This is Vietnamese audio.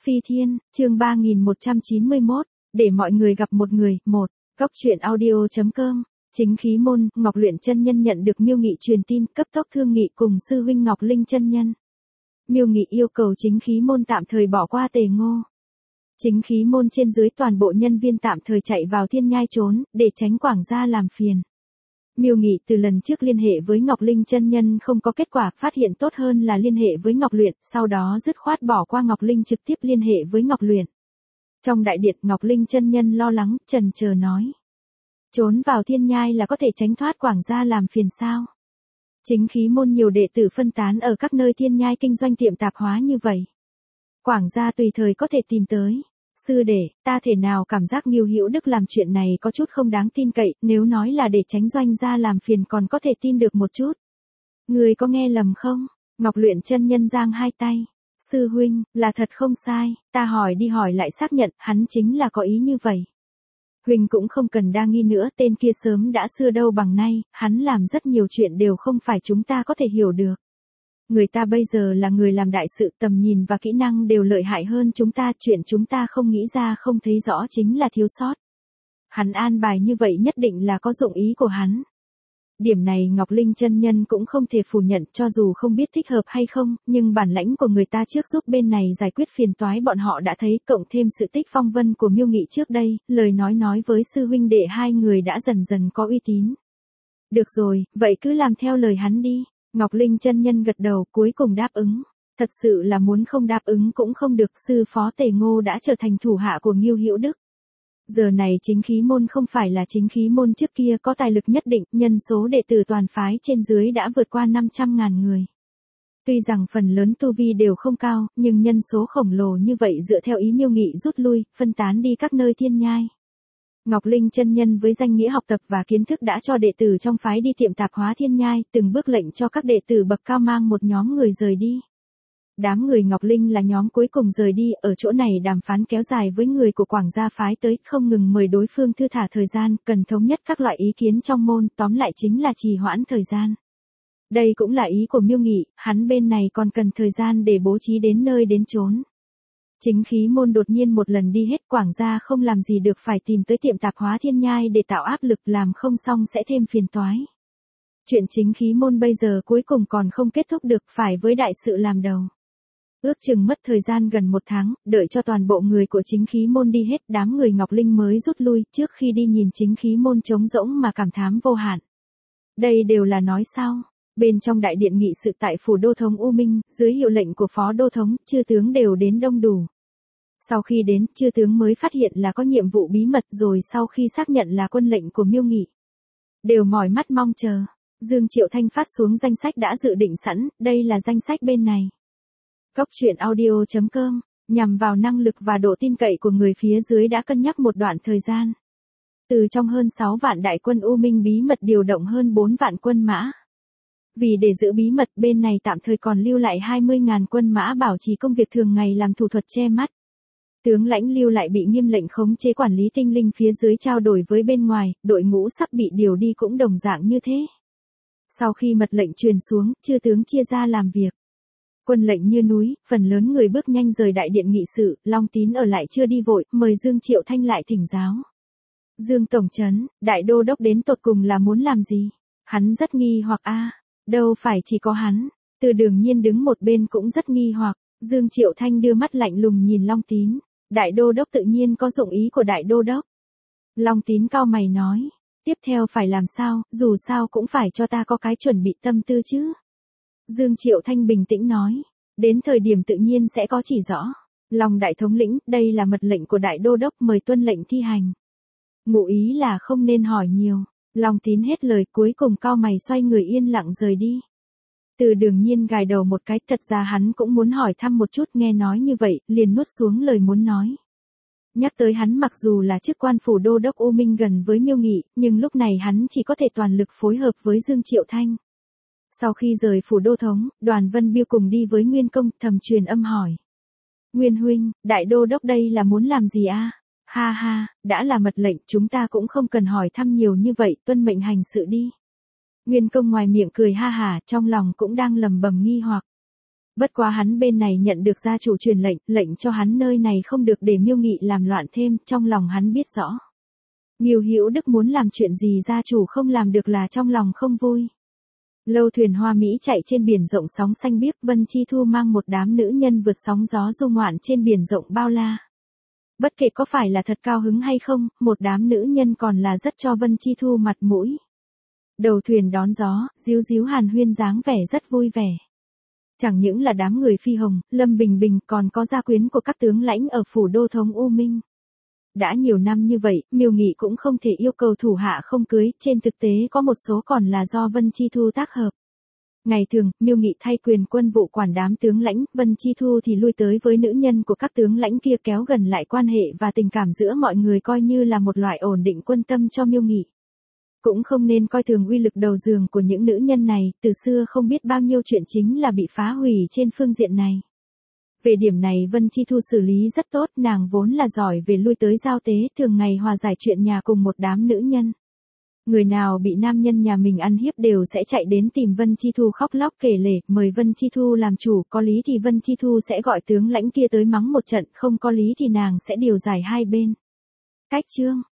Phi Thiên, chương 3191, để mọi người gặp một người, Góc truyện audio.com. Chính khí môn, Ngọc Luyện chân nhân nhận được Miêu Nghị truyền tin, cấp tốc thương nghị cùng sư huynh Ngọc Linh chân nhân. Miêu Nghị yêu cầu chính khí môn tạm thời bỏ qua Tề Ngô. Chính khí môn trên dưới toàn bộ nhân viên tạm thời chạy vào Thiên Nhai trốn, để tránh Quảng gia làm phiền. Miêu Nghị từ lần trước liên hệ với Ngọc Linh chân nhân không có kết quả, phát hiện tốt hơn là liên hệ với Ngọc Luyện, sau đó dứt khoát bỏ qua Ngọc Linh trực tiếp liên hệ với Ngọc Luyện. Trong đại điện, Ngọc Linh chân nhân lo lắng, chần chờ nói: trốn vào Thiên Nhai là có thể tránh thoát Quảng gia làm phiền sao? Chính khí môn nhiều đệ tử phân tán ở các nơi Thiên Nhai kinh doanh tiệm tạp hóa như vậy, Quảng gia tùy thời có thể tìm tới. Sư đệ, ta thể nào cảm giác Ngưu Hữu Đức làm chuyện này có chút không đáng tin cậy, nếu nói là để tránh doanh gia làm phiền còn có thể tin được một chút. Người có nghe lầm không? Ngọc Luyện chân nhân giang hai tay. Sư huynh, là thật không sai, ta hỏi đi hỏi lại xác nhận, hắn chính là có ý như vậy. Huynh cũng không cần đa nghi nữa, tên kia sớm đã xưa đâu bằng nay, hắn làm rất nhiều chuyện đều không phải chúng ta có thể hiểu được. Người ta bây giờ là người làm đại sự, tầm nhìn và kỹ năng đều lợi hại hơn chúng ta, chuyện chúng ta không nghĩ ra không thấy rõ chính là thiếu sót. Hắn an bài như vậy nhất định là có dụng ý của hắn. Điểm này Ngọc Linh chân nhân cũng không thể phủ nhận, cho dù không biết thích hợp hay không, nhưng bản lãnh của người ta trước giúp bên này giải quyết phiền toái bọn họ đã thấy, cộng thêm sự tích phong vân của Miêu Nghị trước đây, lời nói với sư huynh đệ hai người đã dần dần có uy tín. Được rồi, vậy cứ làm theo lời hắn đi. Ngọc Linh chân nhân gật đầu, cuối cùng đáp ứng. Thật sự là muốn không đáp ứng cũng không được, sư phó Tề Ngô đã trở thành thủ hạ của Ngưu Hữu Đức. Giờ này chính khí môn không phải là chính khí môn trước kia, có tài lực nhất định, nhân số đệ tử toàn phái trên dưới đã vượt qua 500.000 người. Tuy rằng phần lớn tu vi đều không cao, nhưng nhân số khổng lồ như vậy dựa theo ý Miêu Nghị rút lui, phân tán đi các nơi Thiên Nhai. Ngọc Linh chân nhân với danh nghĩa học tập và kiến thức đã cho đệ tử trong phái đi tiệm tạp hóa Thiên Nhai, từng bước lệnh cho các đệ tử bậc cao mang một nhóm người rời đi. Đám người Ngọc Linh là nhóm cuối cùng rời đi, ở chỗ này đàm phán kéo dài với người của Quảng gia phái tới, không ngừng mời đối phương thư thả thời gian, cần thống nhất các loại ý kiến trong môn, tóm lại chính là trì hoãn thời gian. Đây cũng là ý của Miêu Nghị, hắn bên này còn cần thời gian để bố trí đến nơi đến chốn. Chính khí môn đột nhiên một lần đi hết, Quảng gia không làm gì được phải tìm tới tiệm tạp hóa Thiên Nhai để tạo áp lực, làm không xong sẽ thêm phiền toái. Chuyện chính khí môn bây giờ cuối cùng còn không kết thúc được, phải với đại sự làm đầu. Ước chừng mất thời gian gần 1 tháng, đợi cho toàn bộ người của chính khí môn đi hết, đám người Ngọc Linh mới rút lui, trước khi đi nhìn chính khí môn trống rỗng mà cảm thán vô hạn. Đây đều là nói sao? Bên trong đại điện nghị sự tại phủ đô thống U Minh, dưới hiệu lệnh của phó đô thống, chư tướng đều đến đông đủ. Sau khi đến, chư tướng mới phát hiện là có nhiệm vụ bí mật, rồi sau khi xác nhận là quân lệnh của Miêu Nghị, đều mỏi mắt mong chờ. Dương Triệu Thanh phát xuống danh sách đã dự định sẵn, đây là danh sách bên này. Góc truyện audio.com, nhằm vào năng lực và độ tin cậy của người phía dưới đã cân nhắc một đoạn thời gian. Từ trong hơn 6 vạn đại quân U Minh bí mật điều động hơn 4 vạn quân mã. Vì để giữ bí mật, bên này tạm thời còn lưu lại 20.000 quân mã bảo trì công việc thường ngày làm thủ thuật che mắt. Tướng lãnh lưu lại bị nghiêm lệnh khống chế quản lý tinh linh phía dưới trao đổi với bên ngoài, đội ngũ sắp bị điều đi cũng đồng dạng như thế. Sau khi mật lệnh truyền xuống, chư tướng chia ra làm việc. Quân lệnh như núi, phần lớn người bước nhanh rời đại điện nghị sự, Long Tín ở lại chưa đi vội, mời Dương Triệu Thanh lại thỉnh giáo. Dương Tổng Trấn, đại đô đốc đến tột cùng là muốn làm gì? Hắn rất nghi hoặc đâu phải chỉ có hắn, Từ Đường Nhiên đứng một bên cũng rất nghi hoặc. Dương Triệu Thanh đưa mắt lạnh lùng nhìn Long Tín. Đại đô đốc tự nhiên có dụng ý của đại đô đốc. Long Tín cau mày nói, tiếp theo phải làm sao, dù sao cũng phải cho ta có cái chuẩn bị tâm tư chứ. Dương Triệu Thanh bình tĩnh nói, đến thời điểm tự nhiên sẽ có chỉ rõ. Long đại thống lĩnh, đây là mật lệnh của đại đô đốc, mời tuân lệnh thi hành. Ngụ ý là không nên hỏi nhiều. Long Tín hết lời, cuối cùng cau mày xoay người yên lặng rời đi. Từ Đường Nhiên gài đầu một cái, thật ra hắn cũng muốn hỏi thăm một chút, nghe nói như vậy, liền nuốt xuống lời muốn nói. Nhắc tới hắn mặc dù là chức quan phủ đô đốc U Minh gần với Miêu Nghị, nhưng lúc này hắn chỉ có thể toàn lực phối hợp với Dương Triệu Thanh. Sau khi rời phủ đô thống, Đoàn Vân Biêu cùng đi với Nguyên Công, thầm truyền âm hỏi. Nguyên huynh, đại đô đốc đây là muốn làm gì Ha ha, đã là mật lệnh, chúng ta cũng không cần hỏi thăm nhiều như vậy, tuân mệnh hành sự đi. Nguyên Công ngoài miệng cười ha hả, trong lòng cũng đang lầm bầm nghi hoặc. Bất quá hắn bên này nhận được gia chủ truyền lệnh cho hắn nơi này không được để Miêu Nghị làm loạn thêm, trong lòng hắn biết rõ. Ngưu Hữu Đức muốn làm chuyện gì gia chủ không làm được là trong lòng không vui. Lâu thuyền hoa mỹ chạy trên biển rộng sóng xanh biếc, Vân Chi Thu mang một đám nữ nhân vượt sóng gió du ngoạn trên biển rộng bao la. Bất kể có phải là thật cao hứng hay không, một đám nữ nhân còn là rất cho Vân Chi Thu mặt mũi. Đầu thuyền đón gió, díu díu hàn huyên dáng vẻ rất vui vẻ. Chẳng những là đám người Phi Hồng, Lâm Bình Bình còn có gia quyến của các tướng lãnh ở phủ đô thống U Minh. Đã nhiều năm như vậy, Miêu Nghị cũng không thể yêu cầu thủ hạ không cưới, trên thực tế có một số còn là do Vân Chi Thu tác hợp. Ngày thường, Miêu Nghị thay quyền quân vụ quản đám tướng lãnh, Vân Chi Thu thì lui tới với nữ nhân của các tướng lãnh kia, kéo gần lại quan hệ và tình cảm giữa mọi người, coi như là một loại ổn định quân tâm cho Miêu Nghị. Cũng không nên coi thường uy lực đầu giường của những nữ nhân này, từ xưa không biết bao nhiêu chuyện chính là bị phá hủy trên phương diện này. Về điểm này Vân Chi Thu xử lý rất tốt, nàng vốn là giỏi về lui tới giao tế, thường ngày hòa giải chuyện nhà cùng một đám nữ nhân. Người nào bị nam nhân nhà mình ăn hiếp đều sẽ chạy đến tìm Vân Chi Thu khóc lóc kể lể, mời Vân Chi Thu làm chủ, có lý thì Vân Chi Thu sẽ gọi tướng lãnh kia tới mắng một trận, không có lý thì nàng sẽ điều giải hai bên. Cách chương